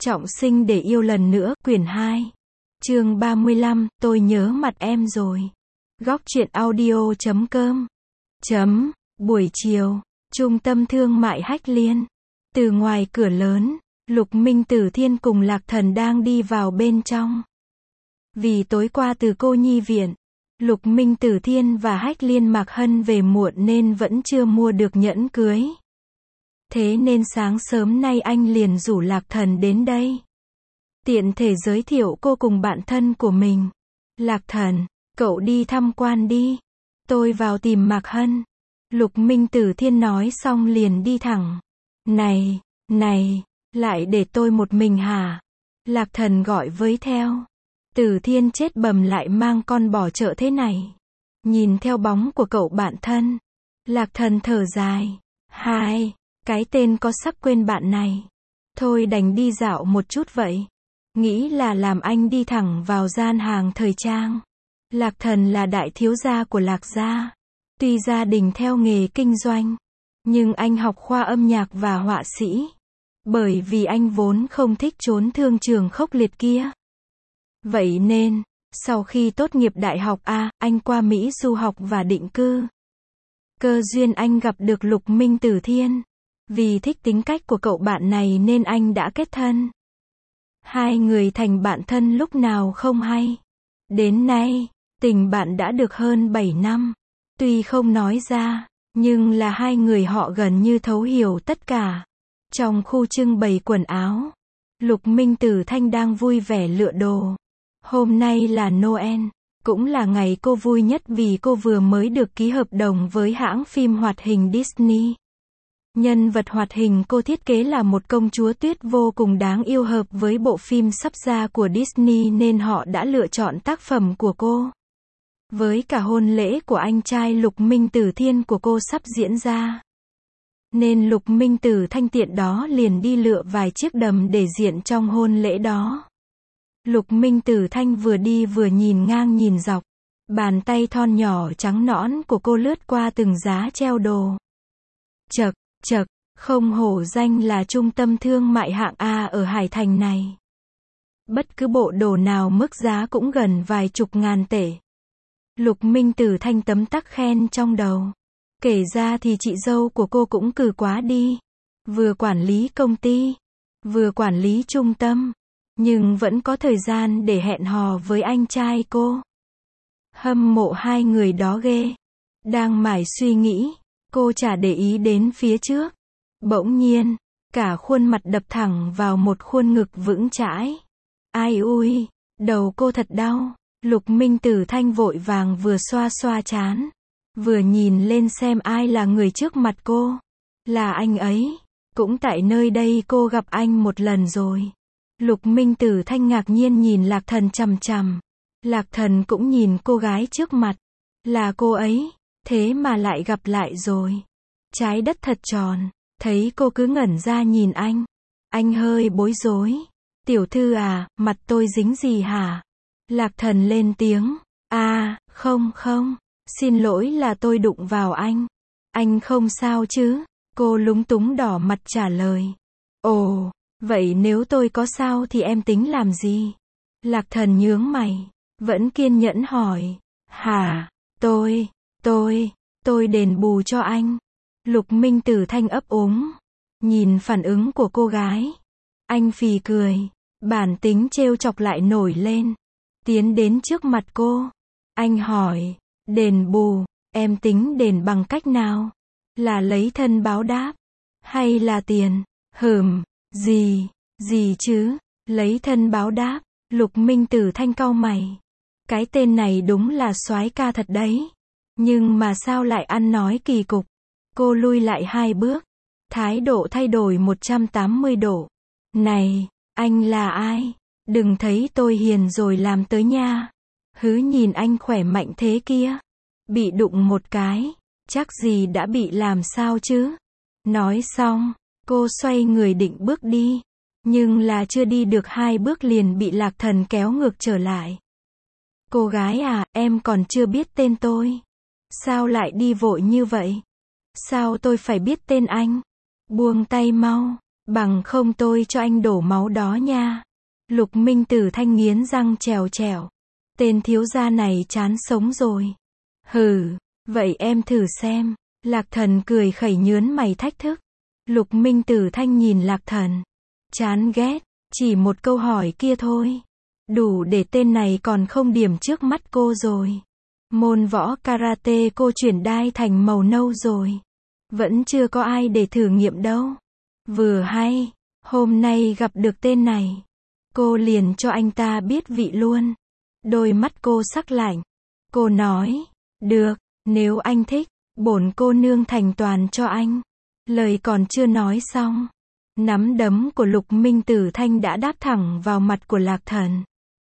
Trọng sinh để yêu lần nữa, quyển 2. Chương 35, tôi nhớ mặt em rồi. Góc truyện audio.com. Buổi chiều, trung tâm thương mại Hách Liên. Từ ngoài cửa lớn, Lục Minh Tử Thiên cùng Lạc Thần đang đi vào bên trong. Vì tối qua từ cô nhi viện, Lục Minh Tử Thiên và Hách Liên Mạc Hân về muộn nên vẫn chưa mua được nhẫn cưới. Thế nên sáng sớm nay anh liền rủ Lạc Thần đến đây. Tiện thể giới thiệu cô cùng bạn thân của mình. Lạc Thần, cậu đi tham quan đi. Tôi vào tìm Mạc Hân. Lục Minh Tử Thiên nói xong liền đi thẳng. Này, lại để tôi một mình hả? Lạc Thần gọi với theo. Tử Thiên chết bầm lại mang con bỏ chợ thế này. Nhìn theo bóng của cậu bạn thân. Lạc Thần thở dài. Cái tên có sắp quên bạn này. Thôi đành đi dạo một chút vậy. Nghĩ là làm anh đi thẳng vào gian hàng thời trang. Lạc Thần là đại thiếu gia của Lạc gia. Tuy gia đình theo nghề kinh doanh, nhưng anh học khoa âm nhạc và họa sĩ. Bởi vì anh vốn không thích chốn thương trường khốc liệt kia. Vậy nên, sau khi tốt nghiệp đại học anh qua Mỹ du học và định cư. Cơ duyên anh gặp được Lục Minh Tử Thiên. Vì thích tính cách của cậu bạn này nên anh đã kết thân. Hai người thành bạn thân lúc nào không hay. Đến nay, tình bạn đã được hơn 7 năm. Tuy không nói ra, nhưng là hai người họ gần như thấu hiểu tất cả. Trong khu trưng bày quần áo, Lục Minh Tử Thanh đang vui vẻ lựa đồ. Hôm nay là Noel, cũng là ngày cô vui nhất vì cô vừa mới được ký hợp đồng với hãng phim hoạt hình Disney. Nhân vật hoạt hình cô thiết kế là một công chúa tuyết vô cùng đáng yêu hợp với bộ phim sắp ra của Disney nên họ đã lựa chọn tác phẩm của cô. Với cả hôn lễ của anh trai Lục Minh Tử Thiên của cô sắp diễn ra. Nên Lục Minh Tử Thanh tiện đó liền đi lựa vài chiếc đầm để diện trong hôn lễ đó. Lục Minh Tử Thanh vừa đi vừa nhìn ngang nhìn dọc. Bàn tay thon nhỏ trắng nõn của cô lướt qua từng giá treo đồ. Chậc, không hổ danh là trung tâm thương mại hạng A ở Hải Thành này. Bất cứ bộ đồ nào mức giá cũng gần vài chục ngàn tệ. Lục Minh Tử Thanh tấm tắc khen trong đầu. Kể ra thì chị dâu của cô cũng cừ quá đi. Vừa quản lý công ty, vừa quản lý trung tâm, nhưng vẫn có thời gian để hẹn hò với anh trai cô. Hâm mộ hai người đó ghê. Đang mải suy nghĩ, cô chả để ý đến phía trước. Bỗng nhiên, cả khuôn mặt đập thẳng vào một khuôn ngực vững chãi. Ai ui, đầu cô thật đau. Lục Minh Tử Thanh vội vàng vừa xoa xoa trán, vừa nhìn lên xem ai là người trước mặt cô. Là anh ấy. Cũng tại nơi đây cô gặp anh một lần rồi. Lục Minh Tử Thanh ngạc nhiên nhìn Lạc Thần chằm chằm. Lạc Thần cũng nhìn cô gái trước mặt. Là cô ấy. Thế mà lại gặp lại rồi. Trái đất thật tròn. Thấy cô cứ ngẩn ra nhìn anh. Anh hơi bối rối. Tiểu thư à, mặt tôi dính gì hả? Lạc Thần lên tiếng. Không. Xin lỗi là tôi đụng vào anh. Anh không sao chứ? Cô lúng túng đỏ mặt trả lời. Ồ, vậy nếu tôi có sao thì em tính làm gì? Lạc Thần nhướng mày. Vẫn kiên nhẫn hỏi. Hả? Tôi đền bù cho anh. Lục Minh Tử Thanh ấp úng. Nhìn phản ứng của cô gái. Anh phì cười. Bản tính trêu chọc lại nổi lên. Tiến đến trước mặt cô. Anh hỏi. Đền bù, em tính đền bằng cách nào? Là lấy thân báo đáp? Hay là tiền? Gì chứ? Lấy thân báo đáp. Lục Minh Tử Thanh cau mày. Cái tên này đúng là soái ca thật đấy. Nhưng mà sao lại ăn nói kỳ cục? Cô lui lại 2 bước. Thái độ thay đổi 180 độ. Này, anh là ai? Đừng thấy tôi hiền rồi làm tới nha. Hứ nhìn anh khỏe mạnh thế kia. Bị đụng một cái. Chắc gì đã bị làm sao chứ? Nói xong, cô xoay người định bước đi. Nhưng là chưa đi được 2 bước liền bị Lạc Thần kéo ngược trở lại. Cô gái à, em còn chưa biết tên tôi. Sao lại đi vội như vậy? Sao tôi phải biết tên anh? Buông tay mau. Bằng không tôi cho anh đổ máu đó nha. Lục Minh Tử Thanh nghiến răng trèo trèo. Tên thiếu gia này chán sống rồi. Hừ, vậy em thử xem. Lạc Thần cười khẩy nhớn mày thách thức. Lục Minh Tử Thanh nhìn Lạc Thần. Chán ghét, chỉ một câu hỏi kia thôi. Đủ để tên này còn không điểm trước mắt cô rồi. Môn võ karate cô chuyển đai thành màu nâu rồi. Vẫn chưa có ai để thử nghiệm đâu. Vừa hay, hôm nay gặp được tên này. Cô liền cho anh ta biết vị luôn. Đôi mắt cô sắc lạnh. Cô nói, được, nếu anh thích, bổn cô nương thành toàn cho anh. Lời còn chưa nói xong. Nắm đấm của Lục Minh Tử Thanh đã đáp thẳng vào mặt của Lạc Thần.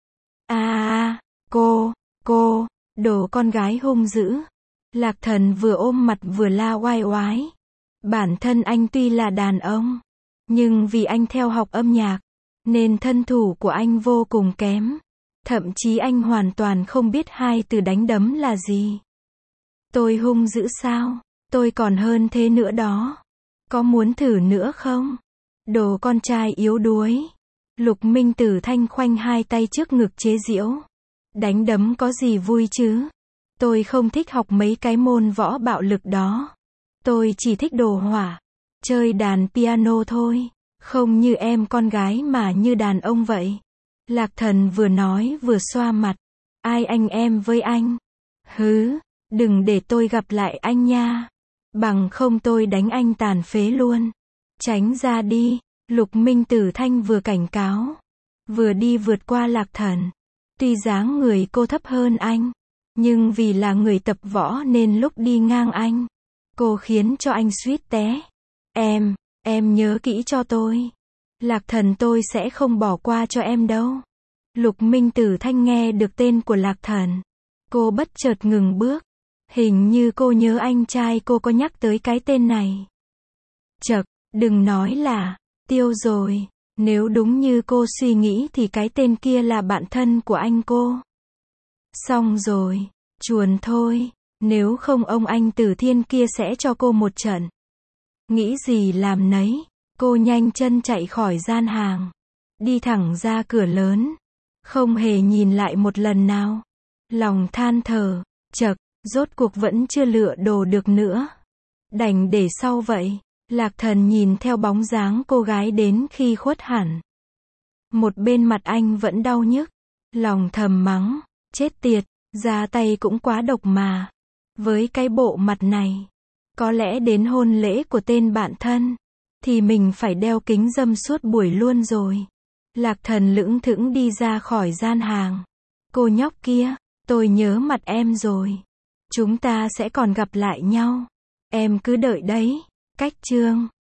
Cô, đồ con gái hung dữ. Lạc Thần vừa ôm mặt vừa la oai oái. Bản thân anh tuy là đàn ông, nhưng vì anh theo học âm nhạc, nên thân thủ của anh vô cùng kém. Thậm chí anh hoàn toàn không biết hai từ đánh đấm là gì. Tôi hung dữ sao? Tôi còn hơn thế nữa đó. Có muốn thử nữa không? Đồ con trai yếu đuối. Lục Minh Tử Thanh khoanh hai tay trước ngực chế giễu. Đánh đấm có gì vui chứ? Tôi không thích học mấy cái môn võ bạo lực đó. Tôi chỉ thích đồ hỏa, chơi đàn piano thôi. Không như em con gái mà như đàn ông vậy. Lạc Thần vừa nói vừa xoa mặt. Ai anh em với anh? Hứ, đừng để tôi gặp lại anh nha. Bằng không tôi đánh anh tàn phế luôn. Tránh ra đi. Lục Minh Tử Thanh vừa cảnh cáo, vừa đi vượt qua Lạc Thần. Tuy dáng người cô thấp hơn anh, nhưng vì là người tập võ nên lúc đi ngang anh, cô khiến cho anh suýt té. Em nhớ kỹ cho tôi. Lạc Thần tôi sẽ không bỏ qua cho em đâu. Lục Minh Tử Thanh nghe được tên của Lạc Thần. Cô bất chợt ngừng bước. Hình như cô nhớ anh trai cô có nhắc tới cái tên này. Chậc, đừng nói là Tiêu rồi. Nếu đúng như cô suy nghĩ thì cái tên kia là bạn thân của anh cô. Xong rồi, chuồn thôi. Nếu không ông anh Tử Thiên kia sẽ cho cô một trận. Nghĩ gì làm nấy. Cô nhanh chân chạy khỏi gian hàng. Đi thẳng ra cửa lớn. Không hề nhìn lại một lần nào. Lòng than thở. Chậc, rốt cuộc vẫn chưa lựa đồ được nữa. Đành để sau vậy. Lạc Thần nhìn theo bóng dáng cô gái đến khi khuất hẳn. Một bên mặt anh vẫn đau nhức. Lòng thầm mắng. Chết tiệt, ra tay cũng quá độc mà. Với cái bộ mặt này. Có lẽ đến hôn lễ của tên bạn thân. Thì mình phải đeo kính râm suốt buổi luôn rồi. Lạc Thần lững thững đi ra khỏi gian hàng. Cô nhóc kia, tôi nhớ mặt em rồi. Chúng ta sẽ còn gặp lại nhau. Em cứ đợi đấy. Cách chương